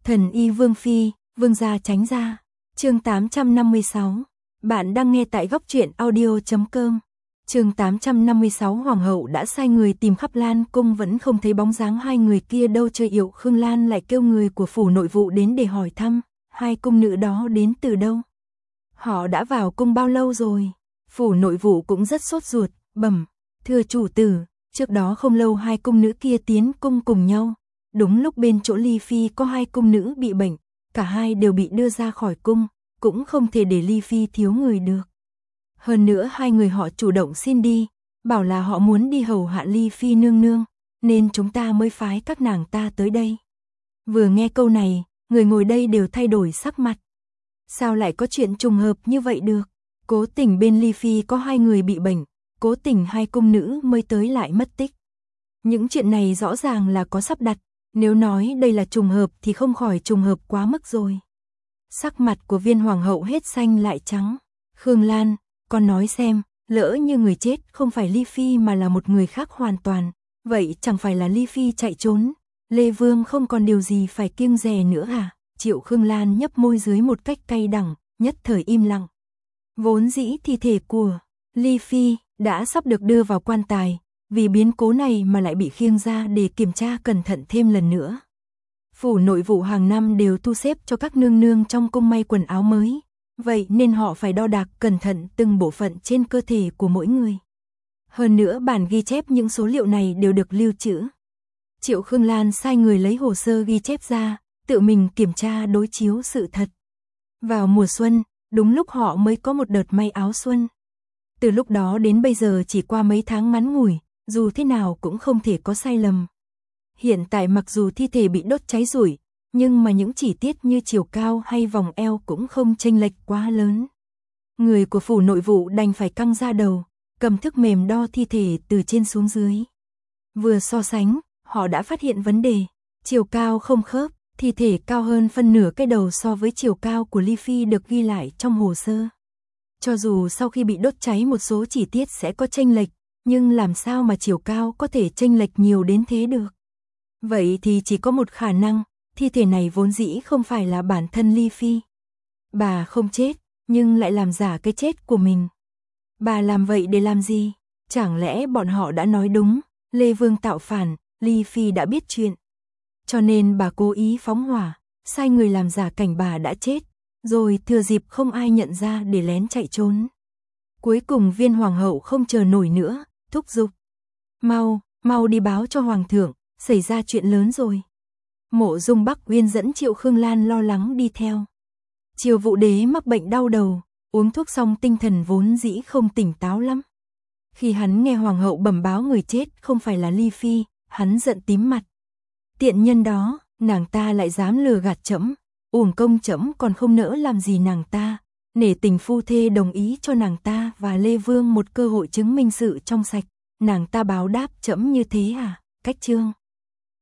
Thần y Vương Phi, Vương gia tránh ra. Chương 856. Bạn đang nghe tại góc truyện audio.com. Chương 856. Hoàng hậu đã sai người tìm khắp Lan cung vẫn không thấy bóng dáng hai người kia đâu. Chơi Yệu Khương Lan lại kêu người của phủ nội vụ đến để hỏi thăm, hai cung nữ đó đến từ đâu? Họ đã vào cung bao lâu rồi? Phủ nội vụ cũng rất sốt ruột, bẩm: thưa chủ tử, trước đó không lâu hai cung nữ kia tiến cung cùng nhau. Đúng lúc bên chỗ Ly Phi có hai cung nữ bị bệnh, cả hai đều bị đưa ra khỏi cung, cũng không thể để Ly Phi thiếu người được. Hơn nữa hai người họ chủ động xin đi, bảo là họ muốn đi hầu hạ Ly Phi nương nương, nên chúng ta mới phái các nàng ta tới đây. Vừa nghe câu này, người ngồi đây đều thay đổi sắc mặt. Sao lại có chuyện trùng hợp như vậy được? Cố tình bên Ly Phi có hai người bị bệnh, cố tình hai cung nữ mới tới lại mất tích. Những chuyện này rõ ràng là có sắp đặt, nếu nói đây là trùng hợp thì không khỏi trùng hợp quá mức rồi. Sắc mặt của Viên hoàng hậu hết xanh lại trắng. Khương Lan, con nói xem, lỡ như người chết không phải Ly Phi mà là một người khác hoàn toàn, vậy chẳng phải là Ly Phi chạy trốn, Lê Vương không còn điều gì phải kiêng dè nữa à? Triệu Khương Lan nhấp môi dưới một cách cay đắng, nhất thời im lặng. Vốn dĩ thi thể của Ly Phi đã sắp được đưa vào quan tài, vì biến cố này mà lại bị khiêng ra để kiểm tra cẩn thận thêm lần nữa. Phủ nội vụ hàng năm đều thu xếp cho các nương nương trong cung may quần áo mới, vậy nên họ phải đo đạc cẩn thận từng bộ phận trên cơ thể của mỗi người. Hơn nữa bản ghi chép những số liệu này đều được lưu trữ. Triệu Khương Lan sai người lấy hồ sơ ghi chép ra, tự mình kiểm tra đối chiếu sự thật. Vào mùa xuân, đúng lúc họ mới có một đợt may áo xuân. Từ lúc đó đến bây giờ chỉ qua mấy tháng ngắn ngủi, dù thế nào cũng không thể có sai lầm. Hiện tại mặc dù thi thể bị đốt cháy rủi, nhưng mà những chi tiết như chiều cao hay vòng eo cũng không chênh lệch quá lớn. Người của phủ nội vụ đành phải căng ra đầu, cầm thước mềm đo thi thể từ trên xuống dưới. Vừa so sánh, họ đã phát hiện vấn đề, chiều cao không khớp, thi thể cao hơn phân nửa cái đầu so với chiều cao của Ly Phi được ghi lại trong hồ sơ. Cho dù sau khi bị đốt cháy một số chi tiết sẽ có chênh lệch, nhưng làm sao mà chiều cao có thể chênh lệch nhiều đến thế được? Vậy thì chỉ có một khả năng, thi thể này vốn dĩ không phải là bản thân Ly Phi. Bà không chết, nhưng lại làm giả cái chết của mình. Bà làm vậy để làm gì? Chẳng lẽ bọn họ đã nói đúng, Lê Vương tạo phản, Ly Phi đã biết chuyện. Cho nên bà cố ý phóng hỏa, sai người làm giả cảnh bà đã chết, rồi thừa dịp không ai nhận ra để lén chạy trốn. Cuối cùng Viên hoàng hậu không chờ nổi nữa, thúc giục: mau đi báo cho hoàng thượng, xảy ra chuyện lớn rồi. Mộ Dung Bắc Uyên dẫn Triệu Khương Lan lo lắng đi theo. Triều Vũ Đế mắc bệnh đau đầu, uống thuốc xong tinh thần vốn dĩ không tỉnh táo lắm. Khi hắn nghe hoàng hậu bẩm báo người chết không phải là Ly Phi, hắn giận tím mặt. Tiện nhân đó, nàng ta lại dám lừa gạt trẫm, uổng công trẫm còn không nỡ làm gì nàng ta, nể tình phu thê đồng ý cho nàng ta và Lê Vương một cơ hội chứng minh sự trong sạch, nàng ta báo đáp trẫm như thế à? Cách chương